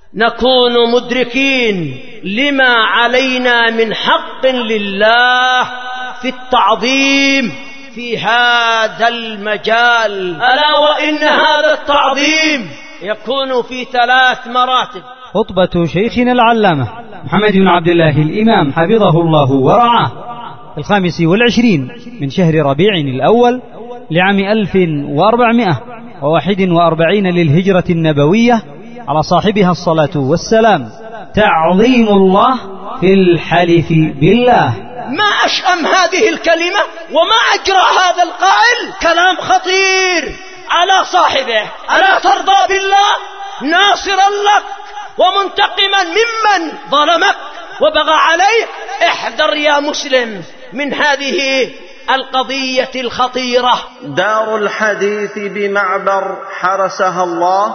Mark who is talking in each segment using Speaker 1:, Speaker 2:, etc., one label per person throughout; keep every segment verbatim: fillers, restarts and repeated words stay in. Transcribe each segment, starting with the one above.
Speaker 1: نكون مدركين لما علينا من حق لله في التعظيم في هذا المجال. ألا وإن هذا التعظيم يكون في ثلاث مراتب.
Speaker 2: خطبة شيخنا العلامة محمد بن عبد الله الإمام حفظه الله ورعاه الخامس والعشرين من شهر ربيع الأول لعام ألف وأربعمائة وواحد وأربعين للهجرة النبوية على صاحبها الصلاة والسلام. تعظيم الله في الحلف بالله.
Speaker 1: ما أشأم هذه الكلمة وما أجرى هذا القائل. كلام خطير على صاحبه. ألا ترضى بالله ناصرا لك ومنتقما ممن ظلمك وبغى عليك؟ احذر يا مسلم من هذه القضية الخطيرة.
Speaker 3: دار الحديث بمعبر حرسها الله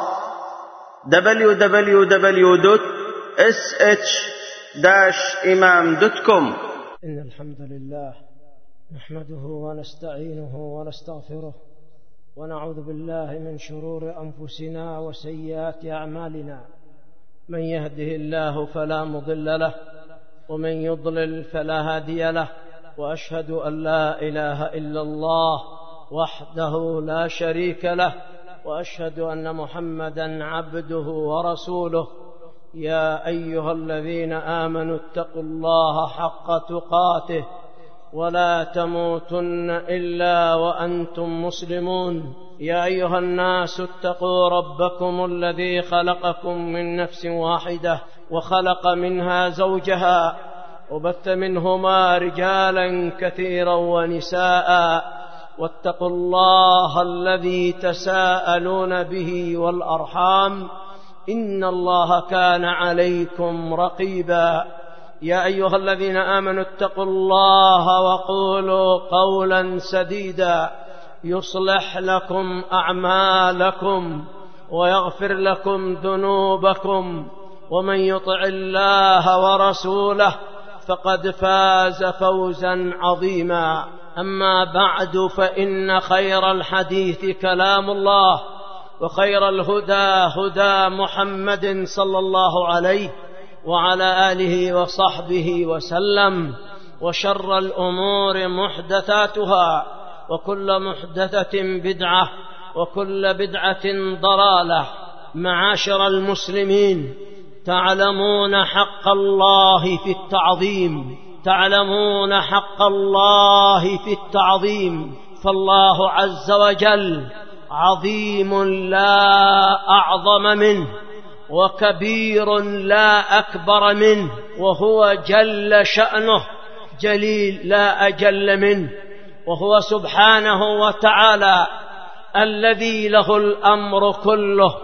Speaker 3: دبليو دبليو دبليو دوت اس اتش داش إمام دوت كوم.
Speaker 1: إن الحمد لله نحمده ونستعينه ونستغفره ونعوذ بالله من شرور أنفسنا وسيئات أعمالنا. من يهده الله فلا مضل له ومن يضلل فلا هادي له، وأشهد أن لا إله إلا الله وحده لا شريك له، وأشهد أن محمدا عبده ورسوله. يا أيها الذين آمنوا اتقوا الله حق تقاته ولا تموتن إلا وأنتم مسلمون. يا أيها الناس اتقوا ربكم الذي خلقكم من نفس واحدة وخلق منها زوجها وبث منهما رجالا كثيرا ونساء، واتقوا الله الذي تساءلون به والأرحام إن الله كان عليكم رقيبا. يا أيها الذين آمنوا اتقوا الله وقولوا قولا سديدا يصلح لكم أعمالكم ويغفر لكم ذنوبكم، ومن يطع الله ورسوله فقد فاز فوزا عظيما. أما بعد، فإن خير الحديث كلام الله، وخير الهدى هدى محمد صلى الله عليه وعلى آله وصحبه وسلم، وشر الأمور محدثاتها، وكل محدثة بدعة، وكل بدعة ضلالة. معاشر المسلمين، تعلمون حق الله في التعظيم، تعلمون حق الله في التعظيم، فالله عز وجل عظيم لا أعظم منه، وكبير لا أكبر منه، وهو جل شأنه جليل لا أجل منه، وهو سبحانه وتعالى الذي له الأمر كله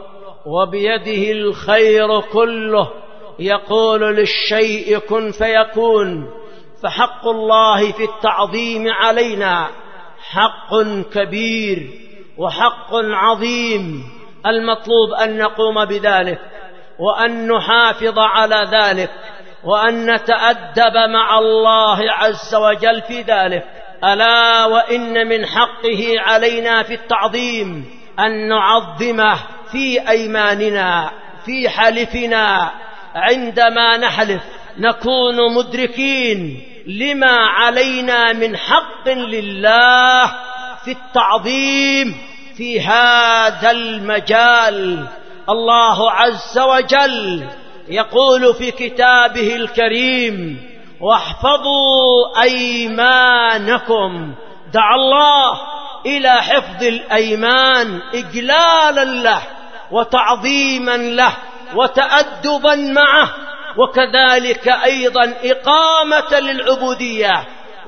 Speaker 1: وبيده الخير كله، يقول للشيء كن فيكون. فحق الله في التعظيم علينا حق كبير وحق عظيم، المطلوب أن نقوم بذلك وأن نحافظ على ذلك وأن نتأدب مع الله عز وجل في ذلك. ألا وإن من حقه علينا في التعظيم أن نعظمه في أيماننا، في حلفنا، عندما نحلف نكون مدركين لما علينا من حق لله في التعظيم في هذا المجال. الله عز وجل يقول في كتابه الكريم: واحفظوا أيمانكم. دعا الله إلى حفظ الأيمان إجلالا له وتعظيما له وتأدبا معه، وكذلك أيضا إقامة للعبودية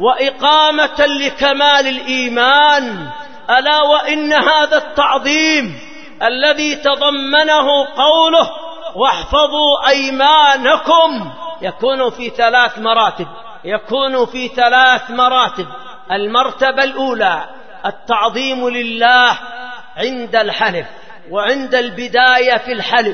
Speaker 1: وإقامة لكمال الإيمان. ألا وإن هذا التعظيم الذي تضمنه قوله واحفظوا أيمانكم يكون في ثلاث مراتب، يكون في ثلاث مراتب. المرتبة الأولى التعظيم لله عند الحلف وعند البداية في الحلف،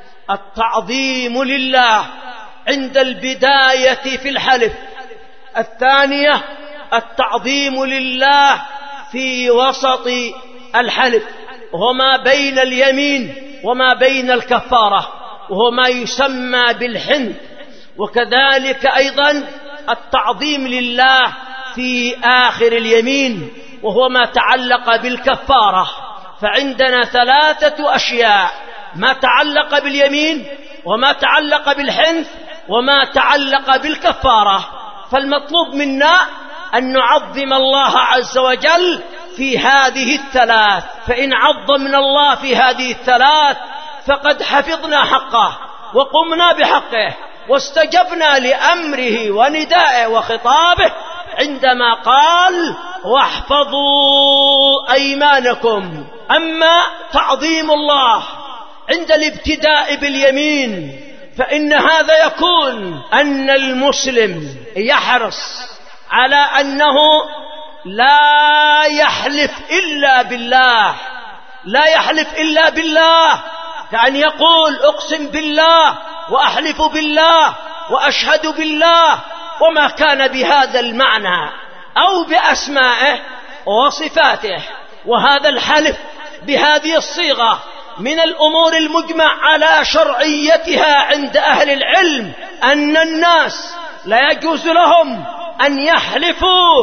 Speaker 1: التعظيم لله عند البداية في الحلف. الثانية التعظيم لله في وسط الحلف وما بين اليمين وما بين الكفارة. وهو ما يسمى بالحنث، وكذلك أيضا التعظيم لله في آخر اليمين وهو ما تعلق بالكفارة. فعندنا ثلاثة أشياء: ما تعلق باليمين، وما تعلق بالحنث، وما تعلق بالكفارة. فالمطلوب منا أن نعظم الله عز وجل في هذه الثلاث، فإن عظمنا الله في هذه الثلاث فقد حفظنا حقه وقمنا بحقه واستجبنا لأمره وندائه وخطابه عندما قال: واحفظوا أيمانكم. أما تعظيم الله عند الابتداء باليمين فإن هذا يكون أن المسلم يحرص على أنه لا يحلف إلا بالله، لا يحلف إلا بالله، كأن يقول: أقسم بالله وأحلف بالله وأشهد بالله، وما كان بهذا المعنى أو بأسمائه وصفاته. وهذا الحلف بهذه الصيغة من الأمور المجمع على شرعيتها عند أهل العلم، أن الناس لا يجوز لهم أن يحلفوا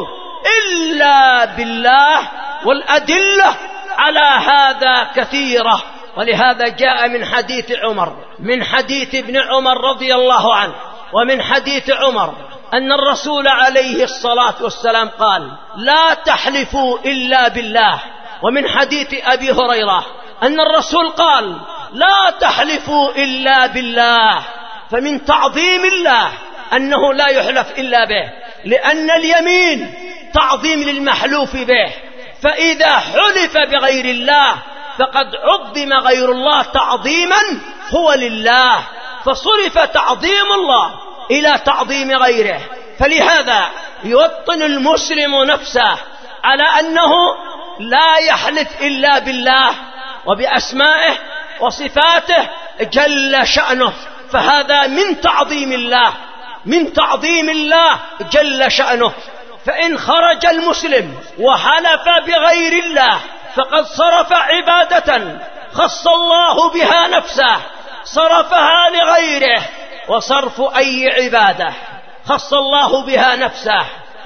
Speaker 1: إلا بالله، والأدلة على هذا كثيرة. ولهذا جاء من حديث عمر من حديث ابن عمر رضي الله عنه ومن حديث عمر أن الرسول عليه الصلاة والسلام قال: لا تحلفوا إلا بالله. ومن حديث أبي هريرة أن الرسول قال: لا تحلفوا إلا بالله. فمن تعظيم الله أنه لا يحلف إلا به، لأن اليمين تعظيم للمحلوف به، فإذا حلف بغير الله فقد عظم غير الله تعظيما هو لله، فصرف تعظيم الله إلى تعظيم غيره. فلهذا يوطن المسلم نفسه على أنه لا يحلف إلا بالله وبأسمائه وصفاته جل شأنه، فهذا من تعظيم الله، من تعظيم الله جل شأنه. فإن خرج المسلم وحلف بغير الله فقد صرف عبادة خص الله بها نفسه، صرفها لغيره. وصرف أي عبادة خص الله بها نفسه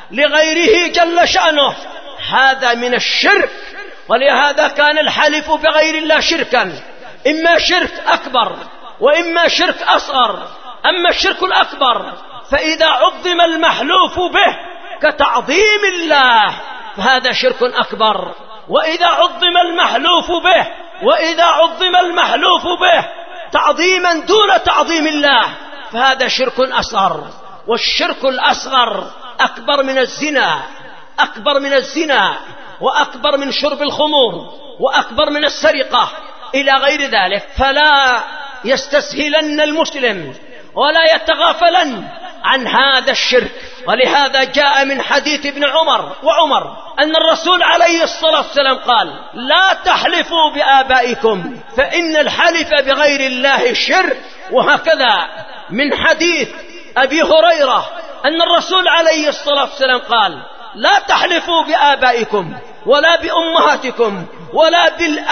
Speaker 1: لغيره جل شأنه هذا من الشرك. ولهذا كان الحلف بغير الله شركا، إما شرك أكبر وإما شرك أصغر. أما الشرك الأكبر فإذا عظم المحلوف به كتعظيم الله فهذا شرك أكبر، وإذا عظم المحلوف به وإذا عظم المحلوف به تعظيما دون تعظيم الله فهذا شرك أصغر. والشرك الأصغر أكبر من الزنا، أكبر من الزنا وأكبر من شرب الخمور وأكبر من السرقة إلى غير ذلك. فلا يستسهلن المسلم ولا يتغافلن عن هذا الشرك. ولهذا جاء من حديث ابن عمر وعمر أن الرسول عليه الصلاة والسلام قال: لا تحلفوا بآبائكم فإن الحلف بغير الله شرك. وهكذا من حديث أبي هريرة أن الرسول عليه الصلاة والسلام قال: لا تحلفوا بآبائكم ولا بأمهاتكم ولا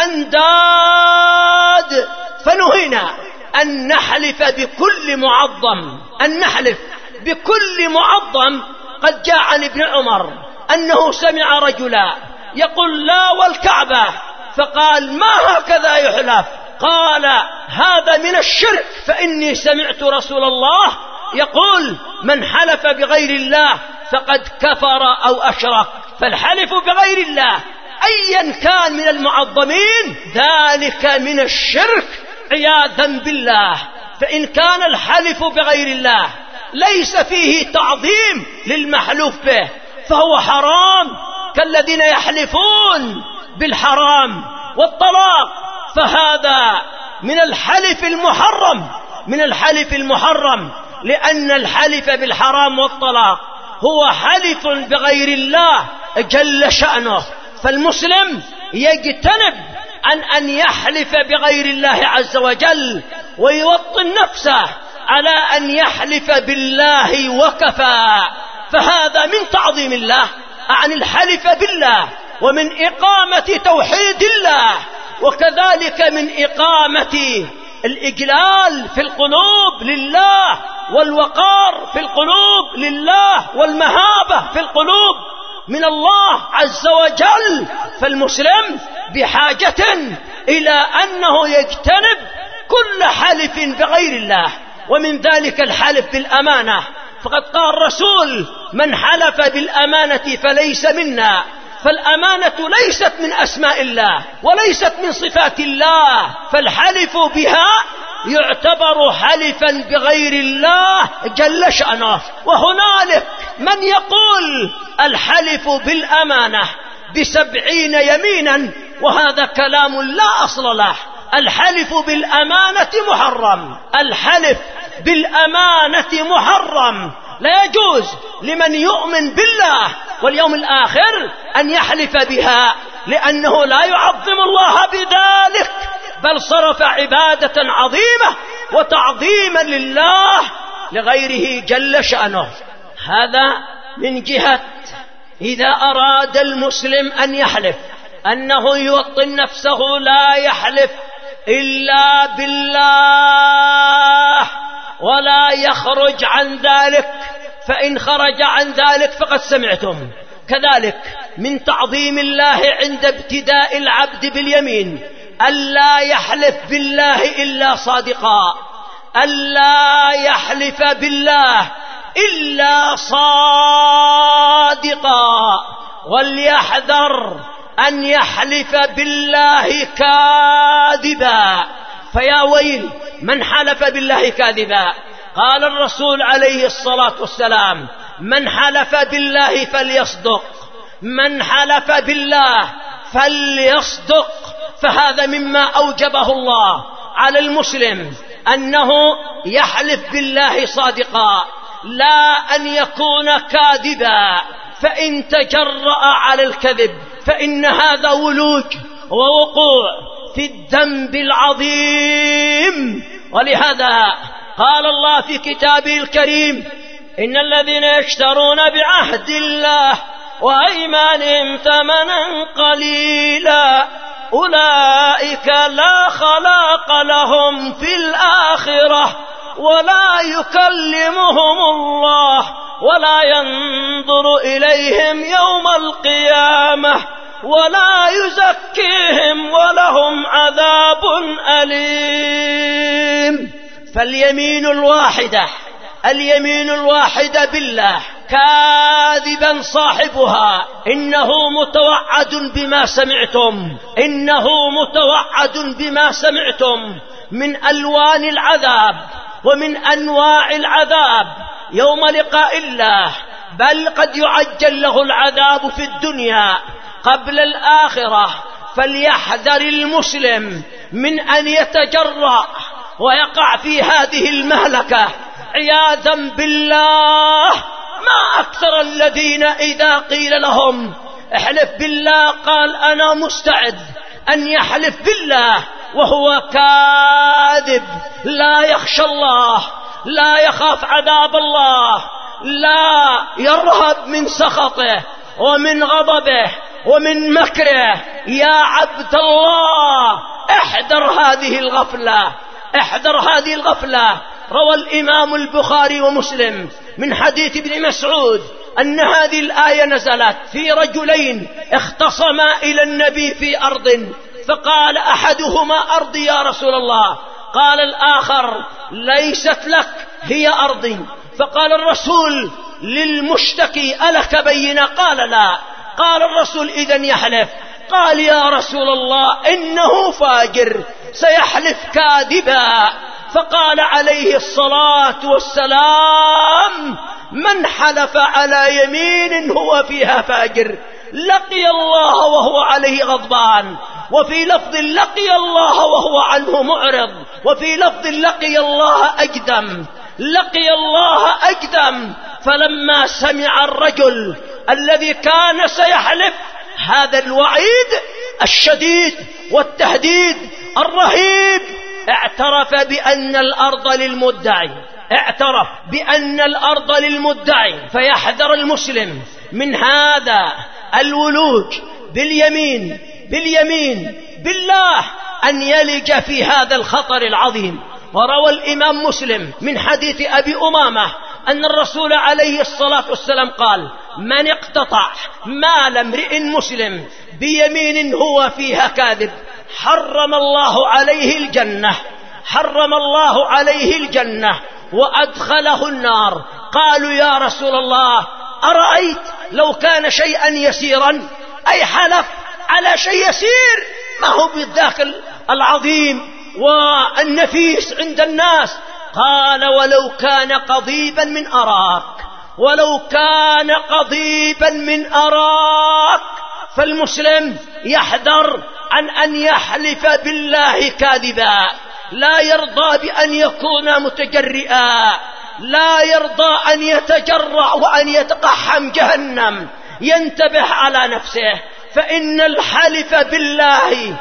Speaker 1: بالأنداد. فنهينا أن نحلف بكل معظم، أن نحلف بكل معظم. قد جاء عن ابن عمر أنه سمع رجلا يقول: لا والكعبة، فقال: ما هكذا يحلف؟ قال: هذا من الشرك، فإني سمعت رسول الله يقول: من حلف بغير الله فقد كفر أو أشرك. فالحلف بغير الله أيا كان من المعظمين ذلك من الشرك عياذا بالله. فإن كان الحلف بغير الله ليس فيه تعظيم للمحلوف به فهو حرام، كالذين يحلفون بالحرام والطلاق، فهذا من الحلف المحرم، من الحلف المحرم، لأن الحلف بالحرام والطلاق هو حلف بغير الله جل شأنه. فالمسلم يجتنب عن أن يحلف بغير الله عز وجل ويوطن نفسه على أن يحلف بالله وكفى، فهذا من تعظيم الله عن الحلف بالله ومن إقامة توحيد الله، وكذلك من إقامة الإجلال في القلوب لله، والوقار في القلوب لله، والمهابة في القلوب من الله عز وجل. فالمسلم بحاجة إلى أنه يجتنب كل حلف بغير الله، ومن ذلك الحلف بالأمانة. فقد قال الرسول: من حلف بالأمانة فليس منا. فالأمانة ليست من أسماء الله وليست من صفات الله، فالحلف بها يعتبر حلفا بغير الله جل شأنه. وهنالك من يقول الحلف بالأمانة بسبعين يمينا، وهذا كلام لا أصل له. الحلف بالأمانة محرم، الحلف بالأمانة محرم. لا يجوز لمن يؤمن بالله واليوم الآخر أن يحلف بها، لأنه لا يعظم الله بذلك، بل صرف عبادة عظيمة وتعظيما لله لغيره جل شأنه. هذا من جهة إذا أراد المسلم أن يحلف أنه يوطن نفسه لا يحلف إلا بالله ولا يخرج عن ذلك، فإن خرج عن ذلك فقد سمعتم. كذلك من تعظيم الله عند ابتداء العبد باليمين ألا يحلف بالله إلا صادقا، ألا يحلف بالله إلا صادقا، وليحذر أن يحلف بالله كاذبا، فيا ويل من حلف بالله كاذبا. قال الرسول عليه الصلاة والسلام: من حلف بالله فليصدق، من حلف بالله فليصدق. فهذا مما أوجبه الله على المسلم أنه يحلف بالله صادقا، لا أن يكون كاذبا، فإن تجرأ على الكذب فإن هذا ولوج ووقوع في الذنب العظيم. ولهذا قال الله في كتابه الكريم: إن الذين يشترون بعهد الله وأيمانهم ثمنا قليلا أولئك لا خلاق لهم في الآخرة ولا يكلمهم الله ولا ينظر إليهم يوم القيامة ولا يزكيهم ولهم عذاب أليم. فاليمين الواحدة اليمين الواحدة بالله كاذبا صاحبها إنه متوعد بما سمعتم إنه متوعد بما سمعتم من ألوان العذاب ومن أنواع العذاب يوم لقاء الله، بل قد يعجل له العذاب في الدنيا قبل الآخرة. فليحذر المسلم من أن يتجرأ ويقع في هذه المهلكة عياذا بالله. ما أكثر الذين إذا قيل لهم احلف بالله قال أنا مستعد أن يحلف بالله وهو كاذب، لا يخشى الله، لا يخاف عذاب الله، لا يرهب من سخطه ومن غضبه ومن مكره. يا عبد الله احذر هذه الغفلة احذر هذه الغفلة. روى الإمام البخاري ومسلم من حديث ابن مسعود أن هذه الآية نزلت في رجلين اختصما إلى النبي في أرض، فقال أحدهما أرضي يا رسول الله، قال الآخر ليست لك هي أرضي. فقال الرسول للمشتكي ألك بينة؟ قال لا. قال الرسول إذن يحلف. قال يا رسول الله إنه فاجر سيحلف كاذبا. فقال عليه الصلاة والسلام من حلف على يمين هو فيها فاجر لقي الله وهو عليه غضبان، وفي لفظ لقي الله وهو عنه معرض، وفي لفظ لقي الله أجدم لقي الله أجدم. فلما سمع الرجل الذي كان سيحلف هذا الوعيد الشديد والتهديد الرهيب، اعترف بأن الأرض للمدعي اعترف بأن الأرض للمدعي. فيحذر المسلم من هذا الولوج باليمين باليمين بالله أن يلج في هذا الخطر العظيم. وروى الإمام مسلم من حديث أبي أمامة أن الرسول عليه الصلاة والسلام قال: من اقتطع مال امرئ مسلم بيمين هو فيها كاذب حرم الله عليه الجنة حرم الله عليه الجنة وأدخله النار. قالوا: يا رسول الله، أرأيت لو كان شيئا يسيرا؟ أي حلف على شيء يسير ما هو بالذاك العظيم والنفيس عند الناس. قال: ولو كان قضيبا من أراك ولو كان قضيبا من أراك. فالمسلم يحذر عن أن يحلف بالله كاذبا، لا يرضى بأن يكون متجرئا، لا يرضى أن يتجرع وأن يتقحم جهنم. ينتبه على نفسه، فإن الحلف بالله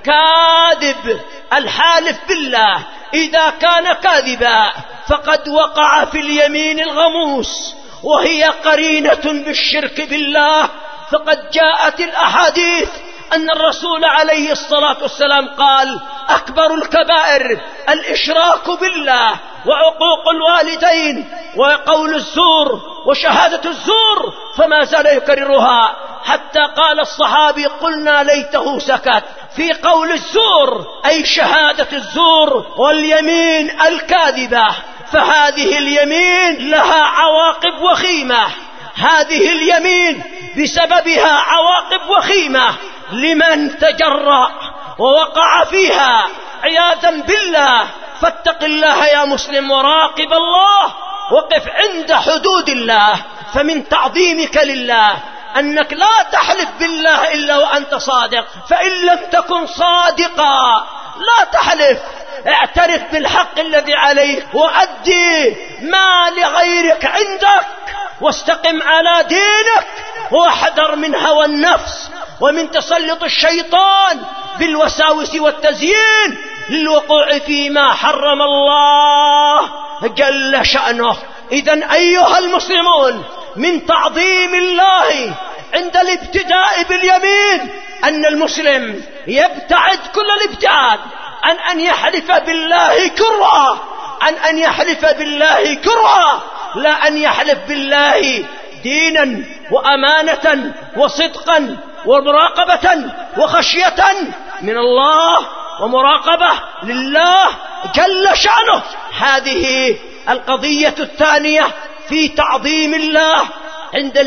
Speaker 1: كاذب. الحالف بالله إذا كان كاذبا فقد وقع في اليمين الغموس، وهي قرينة بالشرك بالله. فقد جاءت الأحاديث أن الرسول عليه الصلاة والسلام قال: أكبر الكبائر الإشراك بالله وعقوق الوالدين وقول الزور وشهادة الزور. فما زال يكررها حتى قال الصحابي: قلنا ليته سكت. في قول الزور أي شهادة الزور واليمين الكاذبة. فهذه اليمين لها عواقب وخيمة، هذه اليمين بسببها عواقب وخيمة لمن تجرأ ووقع فيها عياذا بالله. فاتق الله يا مسلم وراقب الله، وقف عند حدود الله. فمن تعظيمك لله أنك لا تحلف بالله إلا وأنت صادق، فإن لم تكن صادقا لا تحلف. اعترف بالحق الذي عليك وأدي ما لغيرك عندك، واستقم على دينك، واحذر من هوى النفس ومن تسلط الشيطان بالوساوس والتزيين للوقوع فيما حرم الله جل شأنه. إذن أيها المسلمون، من تعظيم الله عند الابتداء باليمين أن المسلم يبتعد كل الابتعاد عن أن يحلف بالله كرها، عن أن يحلف بالله كرها، لا أن يحلف بالله دينا وأمانة وصدقا ومراقبة وخشية من الله ومراقبة لله جل شأنه. هذه القضية الثانية في تعظيم الله عند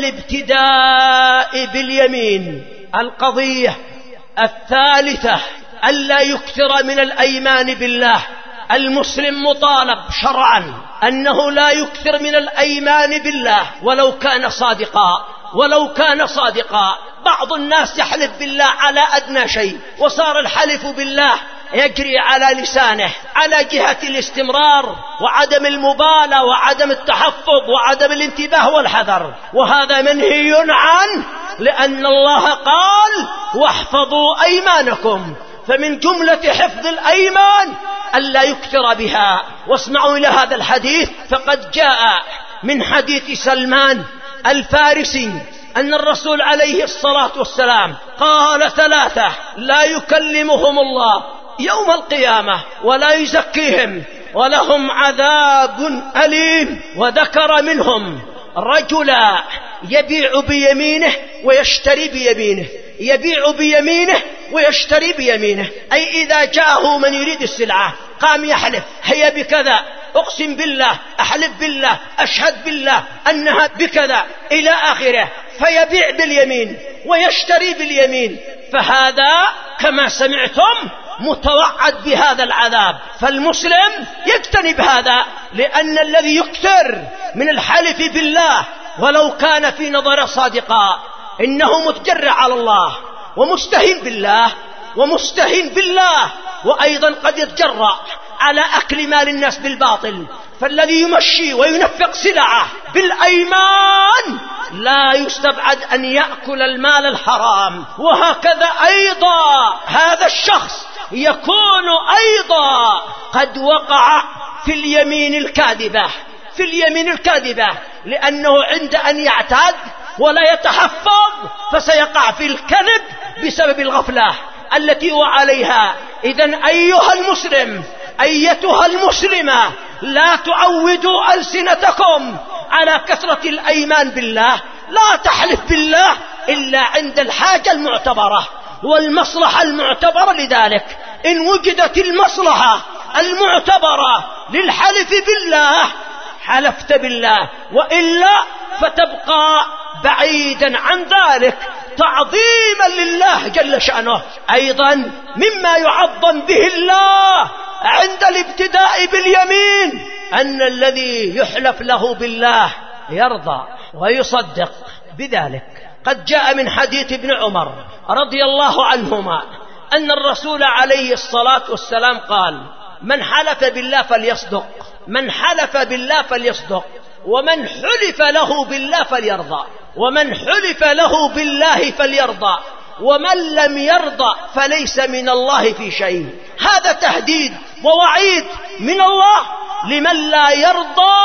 Speaker 1: الابتداء باليمين. القضية الثالثة ألا يكثر من الأيمان بالله. المسلم مطالب شرعا أنه لا يكثر من الأيمان بالله ولو كان صادقا، ولو كان صادقا. بعض الناس يحلف بالله على أدنى شيء، وصار الحلف بالله يجري على لسانه على جهة الاستمرار وعدم المبالاة وعدم التحفظ وعدم الانتباه والحذر، وهذا منهي عنه، لأن الله قال: واحفظوا أيمانكم. فمن جملة حفظ الأيمان ألا يكثر بها. واسمعوا إلى هذا الحديث، فقد جاء من حديث سلمان الفارسي أن الرسول عليه الصلاة والسلام قال: ثلاثة لا يكلمهم الله يوم القيامة ولا يزكيهم ولهم عذاب أليم. وذكر منهم رجلا يبيع بيمينه ويشتري بيمينه، يبيع بيمينه ويشتري بيمينه، أي إذا جاءه من يريد السلعة قام يحلف: هي بكذا، أقسم بالله، أحلف بالله، أشهد بالله أنها بكذا إلى آخره، فيبيع باليمين ويشتري باليمين. فهذا كما سمعتم متوعد بهذا العذاب. فالمسلم يجتنب هذا، لأن الذي يكثر من الحلف بالله ولو كان في نظر صادقا إنه متجرع على الله ومستهين بالله ومستهين بالله، وأيضا قد يتجرع على أكل مال الناس بالباطل. فالذي يمشي وينفق سلعه بالأيمان لا يستبعد أن يأكل المال الحرام. وهكذا أيضا هذا الشخص يكون أيضا قد وقع في اليمين الكاذبة، في اليمين الكاذبة، لأنه عند أن يعتاد ولا يتحفظ فسيقع في الكذب بسبب الغفلة، التي هو عليها. إذن أيها المسلم، أيتها المسلمة، لا تعودوا ألسنتكم على كثرة الأيمان بالله. لا تحلف بالله إلا عند الحاجة المعتبرة والمصلحة المعتبرة. لذلك إن وجدت المصلحة المعتبرة للحلف بالله حلفت بالله، وإلا فتبقى بعيدا عن ذلك تعظيما لله جل شأنه. أيضا مما يعظم به الله عند الابتداء باليمين أن الذي يحلف له بالله يرضى ويصدق بذلك. قد جاء من حديث ابن عمر رضي الله عنهما أن الرسول عليه الصلاة والسلام قال: من حلف بالله فليصدق، من حلف بالله فليصدق، ومن حلف له بالله فليرضى، ومن حلف له بالله فليرضى، ومن لم يرضى فليس من الله في شيء. هذا تهديد ووعيد من الله لمن لا يرضى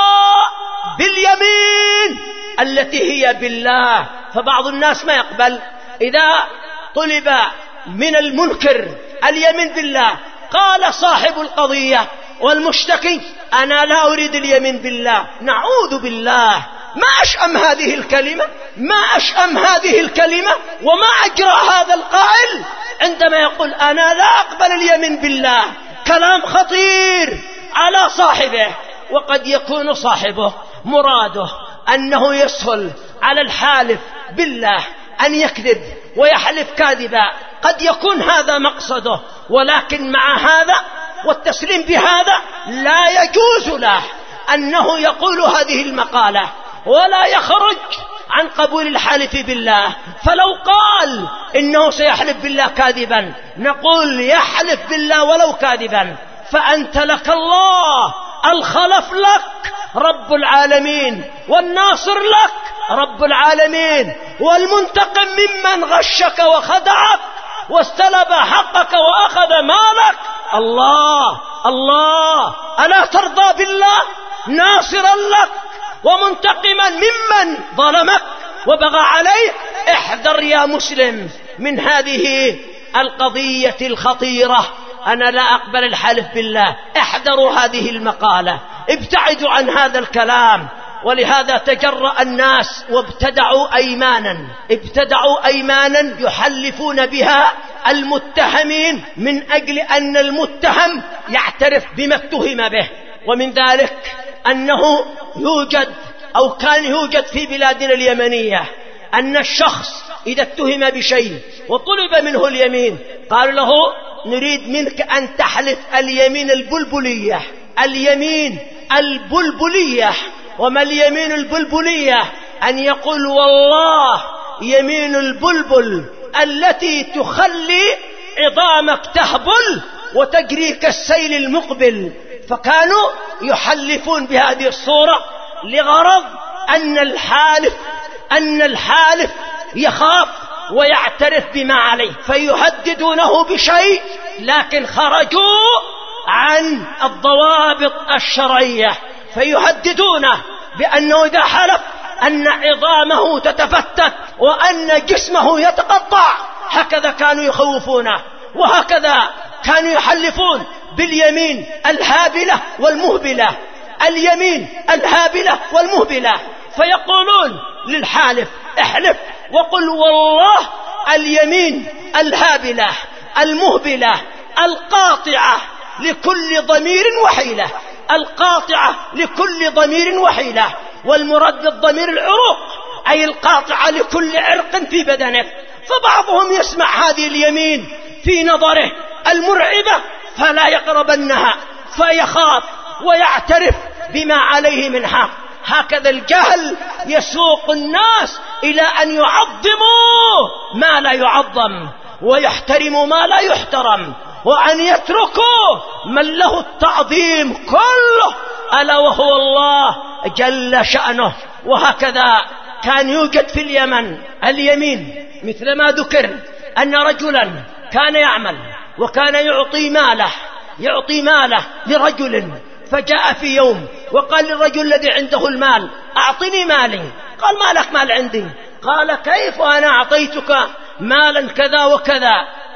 Speaker 1: باليمين التي هي بالله. فبعض الناس ما يقبل إذا طلب من المنكر اليمين بالله قال صاحب القضية والمشتكي: أنا لا أريد اليمين بالله. نعوذ بالله، ما أشأم هذه الكلمة، ما أشأم هذه الكلمة، وما أجرى هذا القائل عندما يقول أنا لا أقبل اليمين بالله. كلام خطير على صاحبه، وقد يكون صاحبه مراده أنه يسهل على الحالف بالله أن يكذب ويحلف كاذبا. قد يكون هذا مقصده، ولكن مع هذا والتسليم بهذا لا يجوز له أنه يقول هذه المقالة ولا يخرج عن قبول الحلف بالله. فلو قال إنه سيحلف بالله كاذبا نقول يحلف بالله ولو كاذبا، فأنت لك الله، الخلف لك رب العالمين، والناصر لك رب العالمين، والمنتقم ممن غشك وخدعك واستلب حقك وأخذ مالك الله. الله، ألا ترضى بالله ناصرا لك ومنتقما ممن ظلمك وبغى عليك؟ احذر يا مسلم من هذه القضية الخطيرة. أنا لا أقبل الحلف بالله. احذروا هذه المقالة، ابتعدوا عن هذا الكلام. ولهذا تجرأ الناس وابتدعوا أيمانا ابتدعوا أيمانا يحلفون بها المتهمين من أجل أن المتهم يعترف بما اتهم به. ومن ذلك أنه يوجد أو كان يوجد في بلادنا اليمنية أن الشخص إذا اتهم بشيء وطلب منه اليمين قال له: نريد منك أن تحلف اليمين البلبلية. اليمين البلبلية. وما اليمين البلبلية؟ أن يقول: والله يمين البلبل التي تخلي عظامك تهبل وتجريك السيل المقبل. فكانوا يحلفون بهذه الصورة لغرض أن الحالف أن الحالف يخاف ويعترف بما عليه، فيهددونه بشيء لكن خرجوا عن الضوابط الشرعية، فيهددونه بأنه إذا حلف أن عظامه تتفتت وأن جسمه يتقطع. هكذا كانوا يخوفونه، وهكذا كانوا يحلفون باليمين الهابلة والمهبلة. اليمين الهابلة والمهبلة، فيقولون للحالف: احلف وقل والله اليمين الهابلة المهبلة القاطعة لكل ضمير وحيلة. القاطعة لكل ضمير وحيلة، والمراد بالضمير العروق، أي القاطعة لكل عرق في بدنك. فبعضهم يسمع هذه اليمين في نظره المرعبة فلا يقربنها، فيخاف ويعترف بما عليه من حق. هكذا الجهل يسوق الناس إلى أن يعظموا ما لا يعظم ويحترموا ما لا يحترم، وأن يتركوا من له التعظيم كله ألا وهو الله جل شأنه. وهكذا كان يوجد في اليمن اليمين، مثل ما ذكر أن رجلا كان يعمل وكان يعطي ماله يعطي ماله لرجل، فجاء في يوم وقال للرجل الذي عنده المال: أعطني مالي. قال: ما لك مال عندي. قال: كيف أنا أعطيتك مالا كذا وكذا؟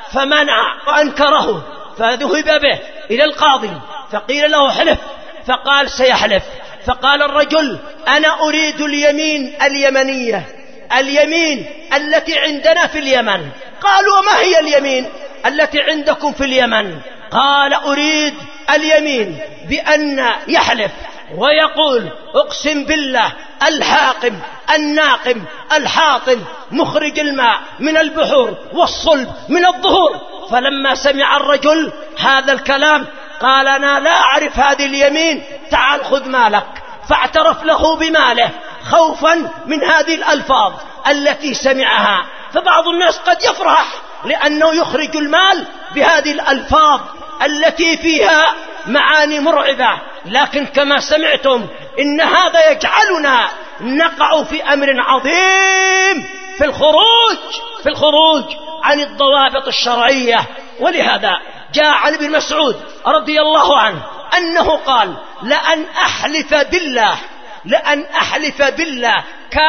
Speaker 1: فمنع وأنكره، فذهب به إلى القاضي فقيل له حلف، فقال سيحلف. فقال الرجل أنا أريد اليمين اليمنية، اليمين التي عندنا في اليمن. قالوا ما هي اليمين التي عندكم في اليمن؟ قال أريد اليمين بأن يحلف ويقول أقسم بالله الحاقم الناقم الحاطم مخرج الماء من البحور والصلب من الظهور. فلما سمع الرجل هذا الكلام قال أنا لا أعرف هذه اليمين، تعال خذ مالك. فاعترف له بماله خوفا من هذه الألفاظ التي سمعها. فبعض الناس قد يفرح لأنه يخرج المال بهذه الألفاظ التي فيها معاني مرعبة، لكن كما سمعتم إن هذا يجعلنا نقع في أمر عظيم في الخروج في الخروج عن الضوابط الشرعية. ولهذا جاء عن ابن مسعود رضي الله عنه أنه قال لأن أحلف بالله لأن أحلف بالله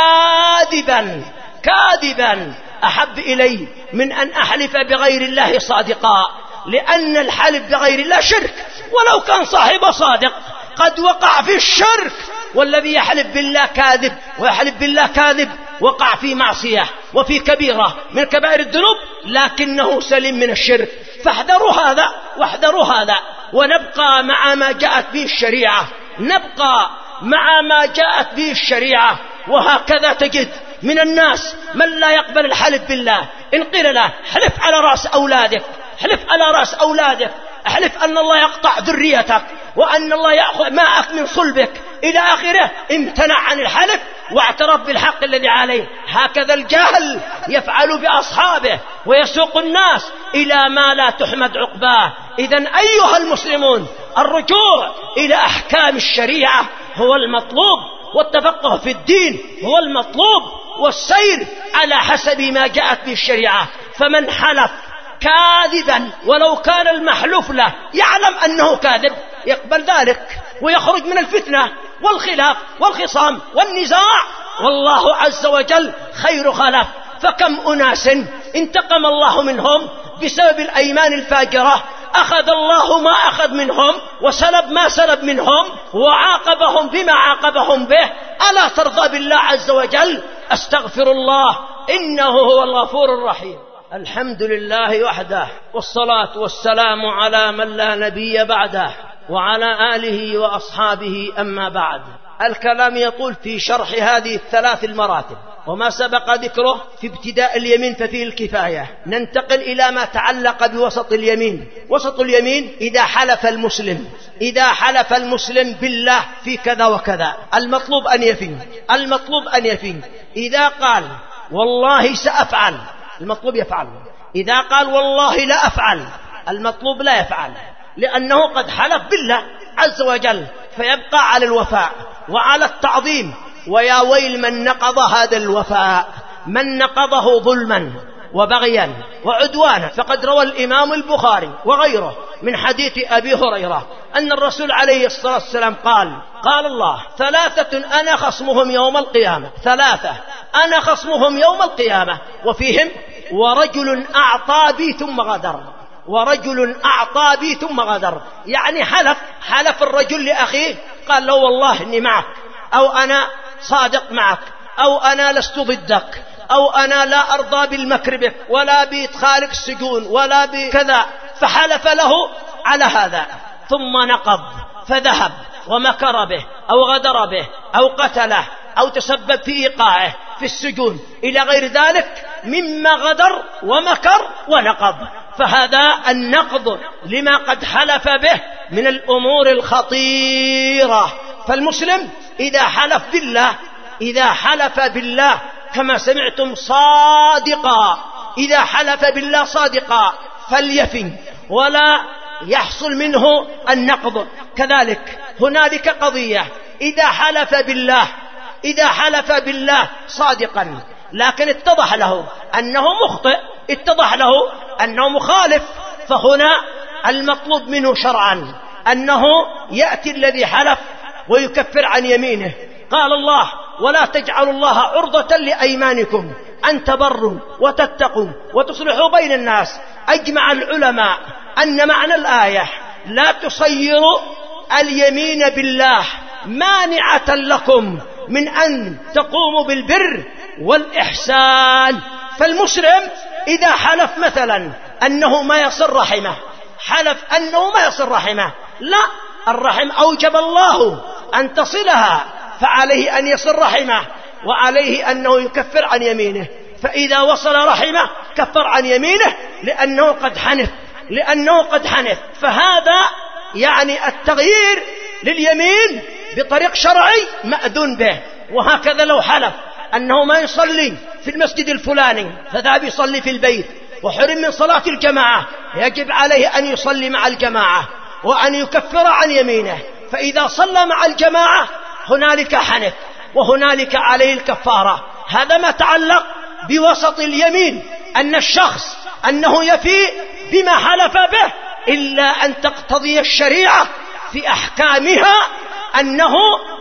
Speaker 1: كاذبا كاذبا أحب إلي من أن أحلف بغير الله صادقا، لأن الحلف بغير الله شرك، ولو كان صاحب صادق قد وقع في الشرك، والذي يحلف بالله كاذب ويحلف بالله كاذب وقع في معصية وفي كبيرة من كبائر الذنوب، لكنه سلم من الشرك. فاحذروا هذا واحذروا هذا، ونبقى مع ما جاءت به الشريعة، نبقى مع ما جاءت به الشريعة. وهكذا تجد من الناس من لا يقبل الحلف بالله، إن قيل له حلف على رأس أولادك، حلف على رأس أولادك، احلف أن الله يقطع ذريتك وأن الله يأخذ ماءك من صلبك إلى آخره، امتنع عن الحلف واعترف بالحق الذي عليه. هكذا الجاهل يفعل بأصحابه ويسوق الناس إلى ما لا تحمد عقباه. إذن أيها المسلمون الرجوع إلى أحكام الشريعة هو المطلوب، والتفقه في الدين هو المطلوب، والسير على حسب ما جاءت به الشريعة. فمن حلف كاذبا ولو كان المحلوف له يعلم أنه كاذب يقبل ذلك ويخرج من الفتنة والخلاف والخصام والنزاع، والله عز وجل خير خلف. فكم أناس انتقم الله منهم بسبب الأيمان الفاجرة، أخذ الله ما أخذ منهم وسلب ما سلب منهم وعاقبهم بما عاقبهم به. ألا ترضى بالله عز وجل؟ أستغفر الله إنه هو الغفور الرحيم. الحمد لله وحده، والصلاة والسلام على من لا نبي بعده وعلى آله وأصحابه. أما بعد، الكلام يقول في شرح هذه الثلاث المراتب وما سبق ذكره في ابتداء اليمين ففيه الكفاية. ننتقل إلى ما تعلق بوسط اليمين. وسط اليمين إذا حلف المسلم إذا حلف المسلم بالله في كذا وكذا، المطلوب أن يفين المطلوب أن يفين إذا قال والله سأفعل، المطلوب يفعل. إذا قال والله لا أفعل، المطلوب لا يفعل، لأنه قد حلف بالله عز وجل، فيبقى على الوفاء وعلى التعظيم. ويا ويل من نقض هذا الوفاء، من نقضه ظلما وبغيا وعدوانا. فقد روى الإمام البخاري وغيره من حديث أبي هريرة أن الرسول عليه الصلاة والسلام قال قال الله ثلاثة أنا خصمهم يوم القيامة، ثلاثة أنا خصمهم يوم القيامة، وفيهم ورجل أعطى بي ثم غدر ورجل أعطى بي ثم غدر. يعني حلف حلف الرجل لأخيه قال له والله إني معك، أو أنا صادق معك، أو أنا لست ضدك، أو أنا لا أرضى بالمكر بك ولا بإدخالك السجون ولا بكذا، فحلف له على هذا ثم نقض فذهب ومكر به أو غدر به أو قتله أو تسبب في إيقاعه في السجون إلى غير ذلك مما غدر ومكر ونقض. فهذا النقض لما قد حلف به من الأمور الخطيرة. فالمسلم إذا حلف بالله إذا حلف بالله كما سمعتم صادقا إذا حلف بالله صادقا فليفن ولا يحصل منه النقض. كذلك هنالك قضية إذا حلف بالله إذا حلف بالله صادقا لكن اتضح له أنه مخطئ، اتضح له أنه مخالف، فهنا المطلوب منه شرعا أنه يأتي الذي حلف ويكفر عن يمينه. قال الله ولا تجعلوا الله عرضة لأيمانكم أن تبروا وتتقوا وتصلحوا بين الناس أجمع العلماء أن معنى الآية لا تصيروا اليمين بالله مانعة لكم من أن تقوموا بالبر والإحسان. فالمسلم إذا حلف مثلا أنه ما يصل رحمه، حلف أنه ما يصل رحمه، لا، الرحم أوجب الله أن تصلها، فعليه أن يصل رحمه، وعليه أنه يكفر عن يمينه. فإذا وصل رحمه كفر عن يمينه لأنه قد حنث لأنه قد حنث فهذا يعني التغيير لليمين بطريق شرعي مأذون به. وهكذا لو حلف أنه ما يصلي في المسجد الفلاني فذهب يصلي في البيت وحرم من صلاة الجماعة، يجب عليه أن يصلي مع الجماعة وأن يكفر عن يمينه. فإذا صلى مع الجماعة هنالك حنث وهنالك عليه الكفارة. هذا ما تعلق بوسط اليمين، أن الشخص أنه يفي بما حلف به، إلا أن تقتضي الشريعة في أحكامها أنه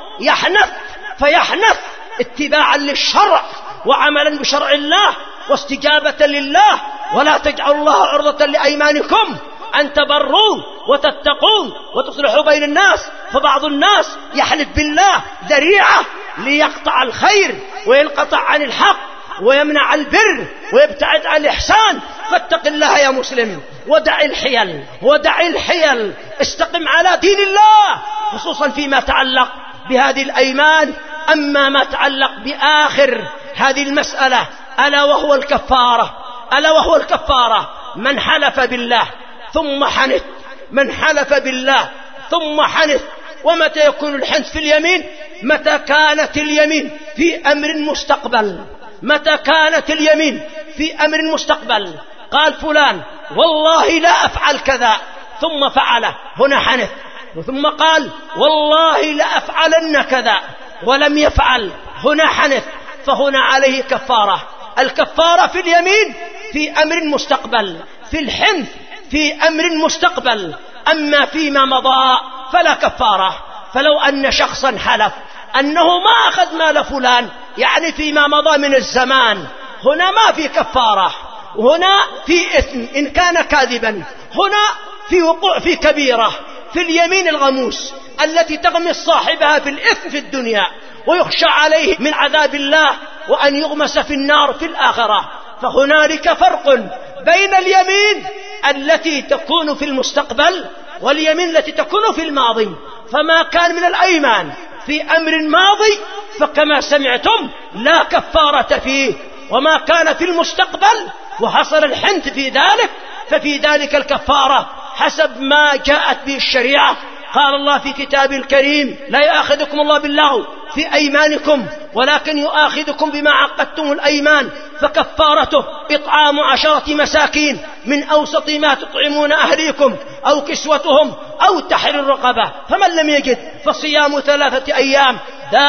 Speaker 1: يحنث، فيحنث اتباعا للشرع وعملا بشرع الله واستجابة لله. ولا تجعلوا الله عرضة لأيمانكم أن تبروا وتتقوا وتصلحوا بين الناس. فبعض الناس يحلف بالله ذريعة ليقطع الخير وينقطع عن الحق ويمنع البر ويبتعد عن الإحسان. فاتق الله يا مسلم، ودع الحيل ودع الحيل استقم على دين الله، خصوصا فيما تعلق بهذه الأيمان. أما ما تعلق بآخر هذه المسألة ألا وهو الكفارة ألا وهو الكفارة من حلف بالله ثم حنث من حلف بالله ثم حنث. ومتى يكون الحنث في اليمين؟ متى كانت اليمين في أمر مستقبل متى كانت اليمين في أمر مستقبل قال فلان والله لا أفعل كذا ثم فعله، هنا حنث. ثم قال والله لا أفعلن كذا ولم يفعل، هنا حنث. فهنا عليه كفارة. الكفارة في اليمين في أمر مستقبل، في الحنث في أمر مستقبل. أما فيما مضى فلا كفارة. فلو أن شخصا حلف أنه ما أخذ مال فلان، يعني فيما مضى من الزمان، هنا ما في كفارة، هنا في إثم إن كان كاذبا، هنا في وقوع في كبيرة، في اليمين الغموس التي تغمس صاحبها في الإثم في الدنيا ويخشى عليه من عذاب الله وأن يغمس في النار في الآخرة. فهنالك فرق بين اليمين التي تكون في المستقبل واليمين التي تكون في الماضي. فما كان من الأيمان في أمر ماضي فكما سمعتم لا كفارة فيه، وما كان في المستقبل وحصل الحنث في ذلك ففي ذلك الكفارة حسب ما جاءت به الشريعة. قال الله في كتابه الكريم لا يؤاخذكم الله باللغو في أيمانكم ولكن يؤاخذكم بما عقدتم الأيمان فكفارته إطعام عشرة مساكين من أوسط ما تطعمون أهليكم أو كسوتهم أو تحرير رقبة، فمن لم يجد فصيام ثلاثة أيام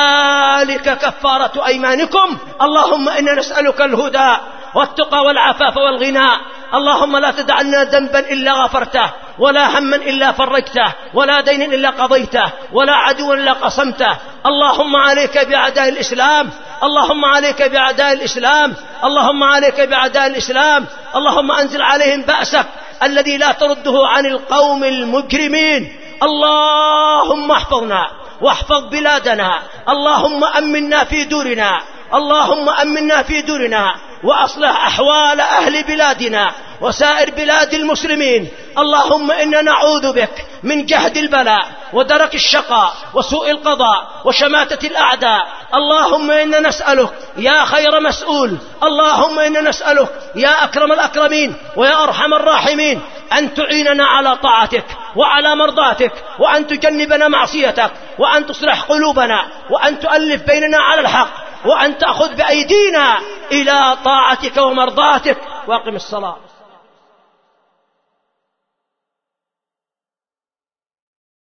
Speaker 1: ذلك كفارة أيمانكم. اللهم إنا نسألك الهدى والتقى والعفاف والغنى. اللهم لا تدع لنا ذنبا إلا غفرته ولا هما إلا فرجته ولا دين إلا قضيته ولا عدوا إلا قصمته. اللهم عليك بأعداء الإسلام اللهم عليك بأعداء الإسلام اللهم عليك بأعداء الإسلام. اللهم أنزل عليهم بأسك الذي لا ترده عن القوم المجرمين. اللهم احفظنا واحفظ بلادنا. اللهم أمنا في دورنا اللهم أمنا في دورنا وأصلح أحوال أهل بلادنا وسائر بلاد المسلمين. اللهم إنا نعوذ بك من جهد البلاء ودرك الشقاء وسوء القضاء وشماتة الأعداء. اللهم إنا نسألك يا خير مسؤول اللهم إنا نسألك يا أكرم الأكرمين ويا أرحم الراحمين أن تعيننا على طاعتك وعلى مرضاتك وأن تجنبنا معصيتك وأن تصلح قلوبنا وأن تؤلف بيننا على الحق وأن تأخذ بأيدينا إلى طاعتك ومرضاتك. واقم الصلاة.